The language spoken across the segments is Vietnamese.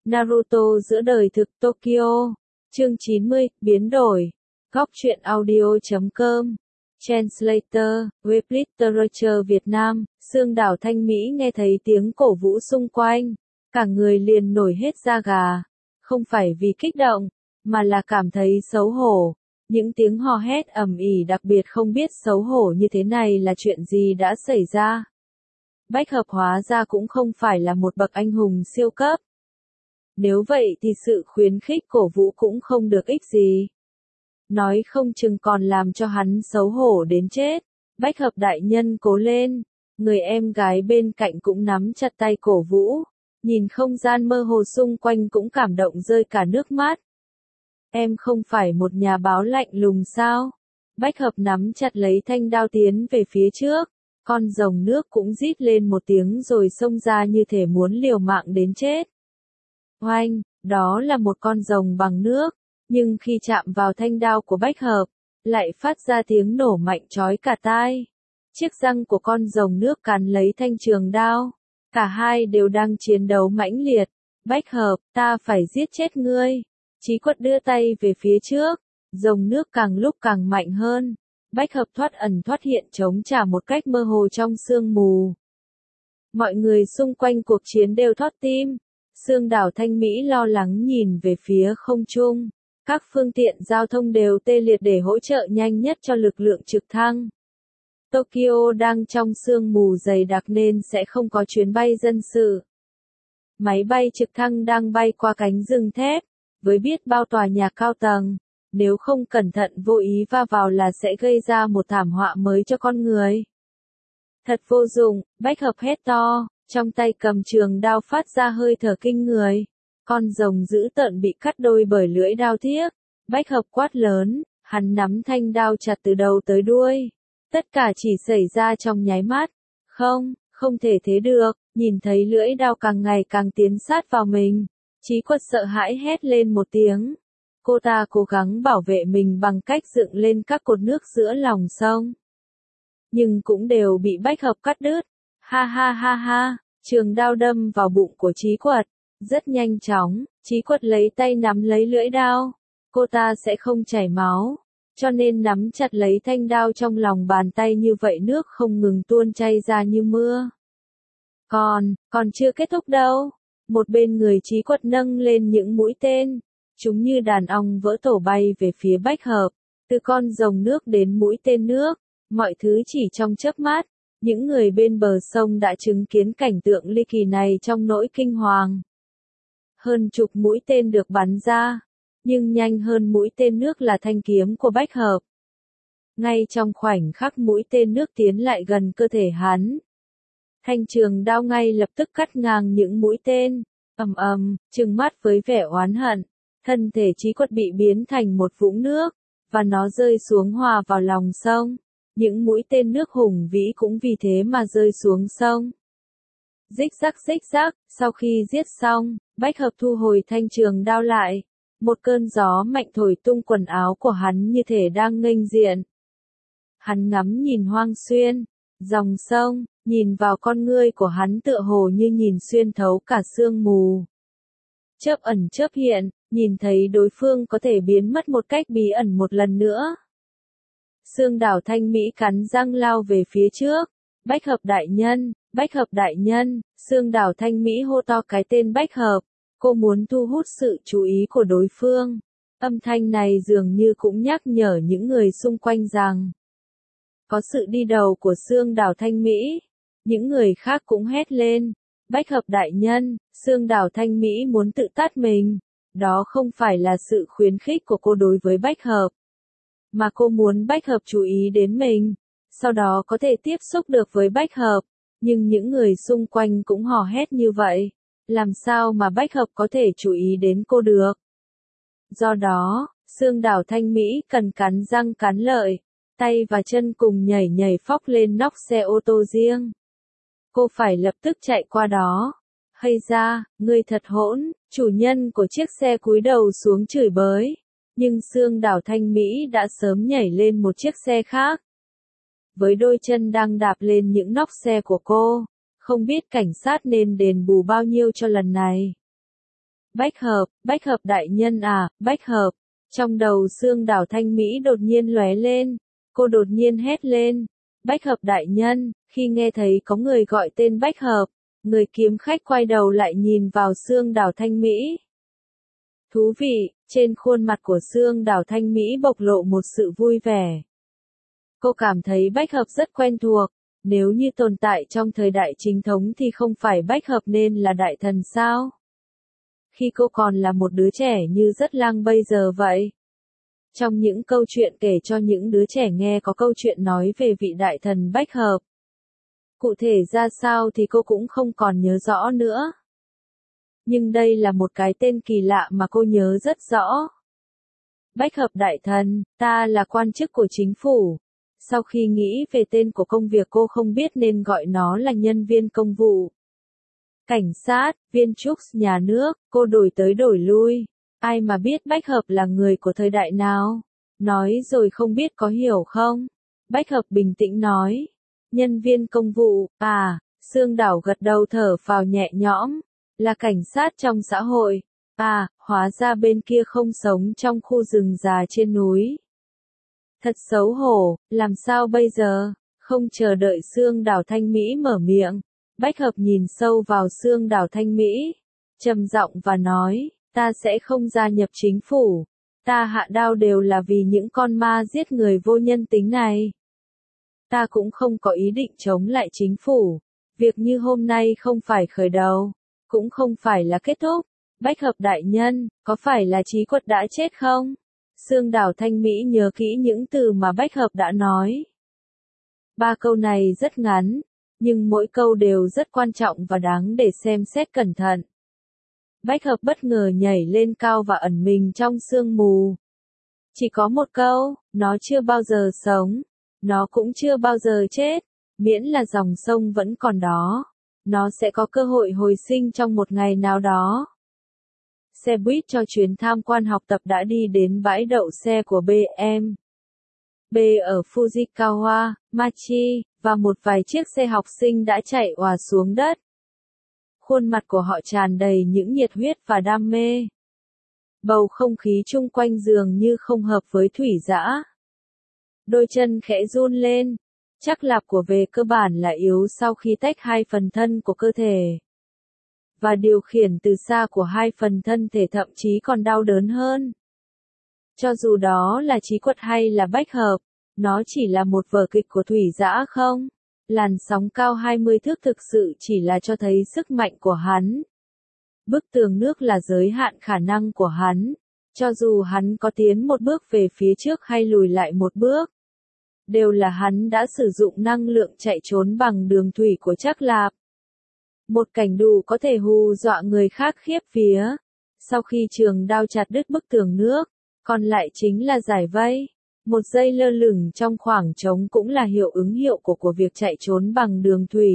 Naruto giữa đời thực Tokyo. Chương 90, biến đổi. Góc truyện audio.com. Translator, Web Literature Việt Nam. Sương Đảo Thanh Mỹ nghe thấy tiếng cổ vũ xung quanh, cả người liền nổi hết da gà. Không phải vì kích động, mà là cảm thấy xấu hổ. Những tiếng hò hét ầm ĩ đặc biệt không biết xấu hổ như thế này là chuyện gì đã xảy ra. Bách Hợp hóa ra cũng không phải là một bậc anh hùng siêu cấp. Nếu vậy thì sự khuyến khích cổ vũ cũng không được ích gì. Nói không chừng còn làm cho hắn xấu hổ đến chết. Bách Hợp đại nhân cố lên. Người em gái bên cạnh cũng nắm chặt tay cổ vũ. Nhìn không gian mơ hồ xung quanh cũng cảm động rơi cả nước mắt. Em không phải một nhà báo lạnh lùng sao? Bách Hợp nắm chặt lấy thanh đao tiến về phía trước. Con rồng nước cũng rít lên một tiếng rồi xông ra như thể muốn liều mạng đến chết. Oanh, đó là một con rồng bằng nước, nhưng khi chạm vào thanh đao của Bách Hợp, lại phát ra tiếng nổ mạnh chói cả tai. Chiếc răng của con rồng nước cắn lấy thanh trường đao. Cả hai đều đang chiến đấu mãnh liệt. Bách Hợp, ta phải giết chết ngươi. Chí Quật đưa tay về phía trước, rồng nước càng lúc càng mạnh hơn. Bách Hợp thoát ẩn thoát hiện chống trả một cách mơ hồ trong sương mù. Mọi người xung quanh cuộc chiến đều thót tim. Sương Đảo Thanh Mỹ lo lắng nhìn về phía không trung. Các phương tiện giao thông đều tê liệt để hỗ trợ nhanh nhất cho lực lượng trực thăng. Tokyo đang trong sương mù dày đặc nên sẽ không có chuyến bay dân sự. Máy bay trực thăng đang bay qua cánh rừng thép, với biết bao tòa nhà cao tầng. Nếu không cẩn thận vô ý va vào là sẽ gây ra một thảm họa mới cho con người. Thật vô dụng, Bách Hợp hét to, trong tay cầm trường đao phát ra hơi thở kinh người. Con rồng dữ tợn bị cắt đôi bởi lưỡi đao thiếc. Bách Hợp quát lớn, hắn nắm thanh đao chặt từ đầu tới đuôi. Tất cả chỉ xảy ra trong nháy mắt. Không thể thế được, nhìn thấy lưỡi đao càng ngày càng tiến sát vào mình. Chí Quật sợ hãi hét lên một tiếng. Cô ta cố gắng bảo vệ mình bằng cách dựng lên các cột nước giữa lòng sông. Nhưng cũng đều bị Bách Hợp cắt đứt. Ha ha ha ha, trường đao đâm vào bụng của Chí Quật. Rất nhanh chóng, Chí Quật lấy tay nắm lấy lưỡi đao. Cô ta sẽ không chảy máu, cho nên nắm chặt lấy thanh đao trong lòng bàn tay như vậy nước không ngừng tuôn chảy ra như mưa. Còn chưa kết thúc đâu. Một bên người Chí Quật nâng lên những mũi tên. Chúng như đàn ong vỡ tổ bay về phía Bách Hợp. Từ con rồng nước đến mũi tên nước, mọi thứ chỉ trong chớp mắt. Những người bên bờ sông đã chứng kiến cảnh tượng ly kỳ này trong nỗi kinh hoàng. Hơn chục mũi tên được bắn ra, nhưng nhanh hơn mũi tên nước là thanh kiếm của Bách Hợp. Ngay trong khoảnh khắc mũi tên nước tiến lại gần cơ thể hắn, thanh trường đao ngay lập tức cắt ngang những mũi tên. Trừng mắt với vẻ oán hận, thân thể Chí Quật bị biến thành một vũng nước, và nó rơi xuống hòa vào lòng sông. Những mũi tên nước hùng vĩ cũng vì thế mà rơi xuống sông. Rích rắc, sau khi giết xong, Bách Hợp thu hồi thanh trường đao lại. Một cơn gió mạnh thổi tung quần áo của hắn như thể đang nghênh diện. Hắn ngắm nhìn hoang xuyên, dòng sông, nhìn vào con ngươi của hắn tựa hồ như nhìn xuyên thấu cả sương mù. Chớp ẩn chớp hiện, nhìn thấy đối phương có thể biến mất một cách bí ẩn một lần nữa. Sương Đảo Thanh Mỹ cắn răng lao về phía trước. Bách Hợp đại nhân, Sương Đảo Thanh Mỹ hô to cái tên Bách Hợp. Cô muốn thu hút sự chú ý của đối phương. Âm thanh này dường như cũng nhắc nhở những người xung quanh rằng có sự đi đầu của Sương Đảo Thanh Mỹ. Những người khác cũng hét lên. Bách Hợp đại nhân, Sương Đảo Thanh Mỹ muốn tự tát mình. Đó không phải là sự khuyến khích của cô đối với Bách Hợp, mà cô muốn Bách Hợp chú ý đến mình, sau đó có thể tiếp xúc được với Bách Hợp. Nhưng những người xung quanh cũng hò hét như vậy. Làm sao mà Bách Hợp có thể chú ý đến cô được? Do đó, Sương Đảo Thanh Mỹ cần cắn răng cắn lợi, tay và chân cùng nhảy phóc lên nóc xe ô tô riêng. Cô phải lập tức chạy qua đó. Hay ra, ngươi thật hỗn, chủ nhân của chiếc xe cúi đầu xuống chửi bới. Nhưng Sương Đảo Thanh Mỹ đã sớm nhảy lên một chiếc xe khác. Với đôi chân đang đạp lên những nóc xe của cô, không biết cảnh sát nên đền bù bao nhiêu cho lần này. Bách hợp đại nhân à, bách hợp. Trong đầu Xương Đào Thanh Mỹ đột nhiên lóe lên, cô đột nhiên hét lên, bách hợp đại nhân, khi nghe thấy có người gọi tên bách hợp, người kiếm khách quay đầu lại nhìn vào Xương Đào Thanh Mỹ. Thú vị, trên khuôn mặt của Xương Đào Thanh Mỹ bộc lộ một sự vui vẻ. Cô cảm thấy bách hợp rất quen thuộc, nếu như tồn tại trong thời đại chính thống thì không phải bách hợp nên là đại thần sao? Khi cô còn là một đứa trẻ như Rất Lang bây giờ vậy. Trong những câu chuyện kể cho những đứa trẻ nghe có câu chuyện nói về vị đại thần bách hợp. Cụ thể ra sao thì cô cũng không còn nhớ rõ nữa. Nhưng đây là một cái tên kỳ lạ mà cô nhớ rất rõ. Bách hợp đại thần, ta là quan chức của chính phủ. Sau khi nghĩ về tên của công việc cô không biết nên gọi nó là nhân viên công vụ. Cảnh sát, viên chức nhà nước, cô đổi tới đổi lui. Ai mà biết bách hợp là người của thời đại nào? Nói rồi không biết có hiểu không? Bách hợp bình tĩnh nói. Nhân viên công vụ, à, Xương Đảo gật đầu thở phào nhẹ nhõm. Là cảnh sát trong xã hội. À, hóa ra bên kia không sống trong khu rừng già trên núi. Thật xấu hổ, làm sao bây giờ? Không chờ đợi Xương Đào Thanh Mỹ mở miệng. Bách hợp nhìn sâu vào Xương Đào Thanh Mỹ. Trầm giọng và nói, ta sẽ không gia nhập chính phủ. Ta hạ đao đều là vì những con ma giết người vô nhân tính này. Ta cũng không có ý định chống lại chính phủ. Việc như hôm nay không phải khởi đầu, cũng không phải là kết thúc. Bách hợp đại nhân, có phải là Trí Quật đã chết không? Xương Đào Thanh Mỹ nhớ kỹ những từ mà bách hợp đã nói. 3 câu này rất ngắn, nhưng mỗi câu đều rất quan trọng và đáng để xem xét cẩn thận. Bách hợp bất ngờ nhảy lên cao và ẩn mình trong sương mù. Chỉ có một câu, nó chưa bao giờ sống, nó cũng chưa bao giờ chết, miễn là dòng sông vẫn còn đó, nó sẽ có cơ hội hồi sinh trong một ngày nào đó. Xe buýt cho chuyến tham quan học tập đã đi đến bãi đậu xe của BM. B ở Fujikawa, Machi, và một vài chiếc xe học sinh đã chạy òa xuống đất. Khuôn mặt của họ tràn đầy những nhiệt huyết và đam mê. Bầu không khí chung quanh dường như không hợp với Thủy Dã. Đôi chân khẽ run lên. Chắc lạp của về cơ bản là yếu sau khi tách hai phần thân của cơ thể. Và điều khiển từ xa của hai phần thân thể thậm chí còn đau đớn hơn. Cho dù đó là Trí Quật hay là bách hợp, nó chỉ là một vở kịch của Thủy Dã không? Làn sóng cao 20 thước thực sự chỉ là cho thấy sức mạnh của hắn. Bức tường nước là giới hạn khả năng của hắn. Cho dù hắn có tiến một bước về phía trước hay lùi lại một bước, đều là hắn đã sử dụng năng lượng chạy trốn bằng đường thủy của Trác Lạp. Một cảnh đủ có thể hù dọa người khác khiếp vía. Sau khi trường đao chặt đứt bức tường nước, còn lại chính là giải vây. Một giây lơ lửng trong khoảng trống cũng là hiệu ứng hiệu của việc chạy trốn bằng đường thủy.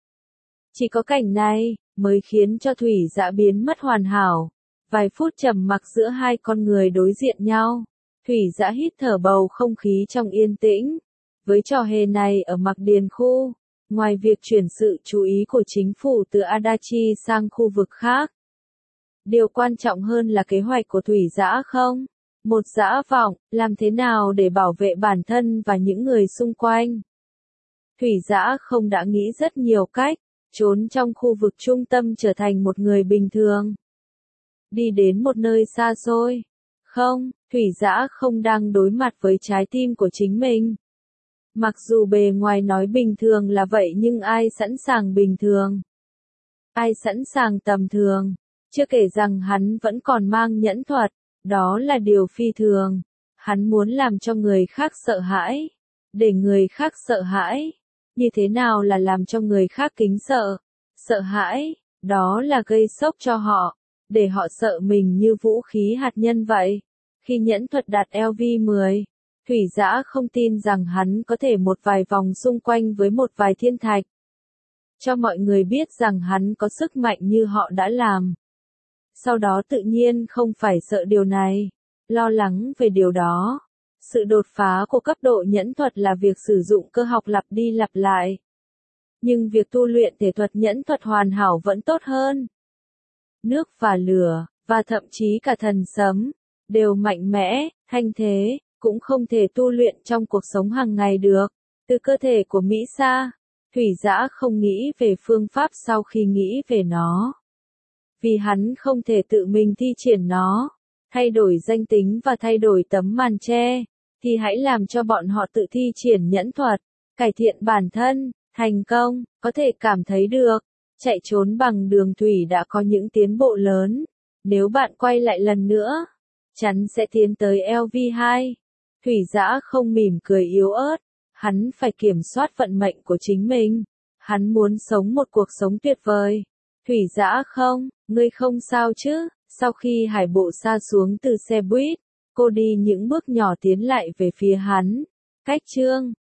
Chỉ có cảnh này mới khiến cho Thủy Dã biến mất hoàn hảo. Vài phút trầm mặc giữa hai con người đối diện nhau. Thủy Dã hít thở bầu không khí trong yên tĩnh. Với trò hề này ở Mạc Điền khu, ngoài việc chuyển sự chú ý của chính phủ từ Adachi sang khu vực khác, điều quan trọng hơn là kế hoạch của Thủy Dã không? Một dã vọng, làm thế nào để bảo vệ bản thân và những người xung quanh? Thủy Dã không đã nghĩ rất nhiều cách, trốn trong khu vực trung tâm trở thành một người bình thường. Đi đến một nơi xa xôi. Không, Thủy Dã không đang đối mặt với trái tim của chính mình. Mặc dù bề ngoài nói bình thường là vậy nhưng ai sẵn sàng bình thường? Ai sẵn sàng tầm thường? Chưa kể rằng hắn vẫn còn mang nhẫn thuật. Đó là điều phi thường. Hắn muốn làm cho người khác sợ hãi. Để người khác sợ hãi. Như thế nào là làm cho người khác kính sợ? Sợ hãi, đó là gây sốc cho họ. Để họ sợ mình như vũ khí hạt nhân vậy. Khi nhẫn thuật đạt LV10, Thủy Dã không tin rằng hắn có thể một vài vòng xung quanh với một vài thiên thạch. Cho mọi người biết rằng hắn có sức mạnh như họ đã làm. Sau đó tự nhiên không phải sợ điều này, lo lắng về điều đó. Sự đột phá của cấp độ nhẫn thuật là việc sử dụng cơ học lặp đi lặp lại. Nhưng việc tu luyện thể thuật nhẫn thuật hoàn hảo vẫn tốt hơn. Nước và lửa, và thậm chí cả thần sấm, đều mạnh mẽ, thanh thế, cũng không thể tu luyện trong cuộc sống hàng ngày được. Từ cơ thể của Mỹ Sa, Thủy Dã không nghĩ về phương pháp sau khi nghĩ về nó. Vì hắn không thể tự mình thi triển nó, thay đổi danh tính và thay đổi tấm màn che, thì hãy làm cho bọn họ tự thi triển nhẫn thuật, cải thiện bản thân, thành công, có thể cảm thấy được. Chạy trốn bằng đường thủy đã có những tiến bộ lớn. Nếu bạn quay lại lần nữa, chắn sẽ tiến tới LV2. Thủy Dã không mỉm cười yếu ớt, hắn phải kiểm soát vận mệnh của chính mình. Hắn muốn sống một cuộc sống tuyệt vời. Thủy Dã không, ngươi không sao chứ? Sau khi Hải Bộ Sa xuống từ xe buýt, cô đi những bước nhỏ tiến lại về phía hắn. Cách chương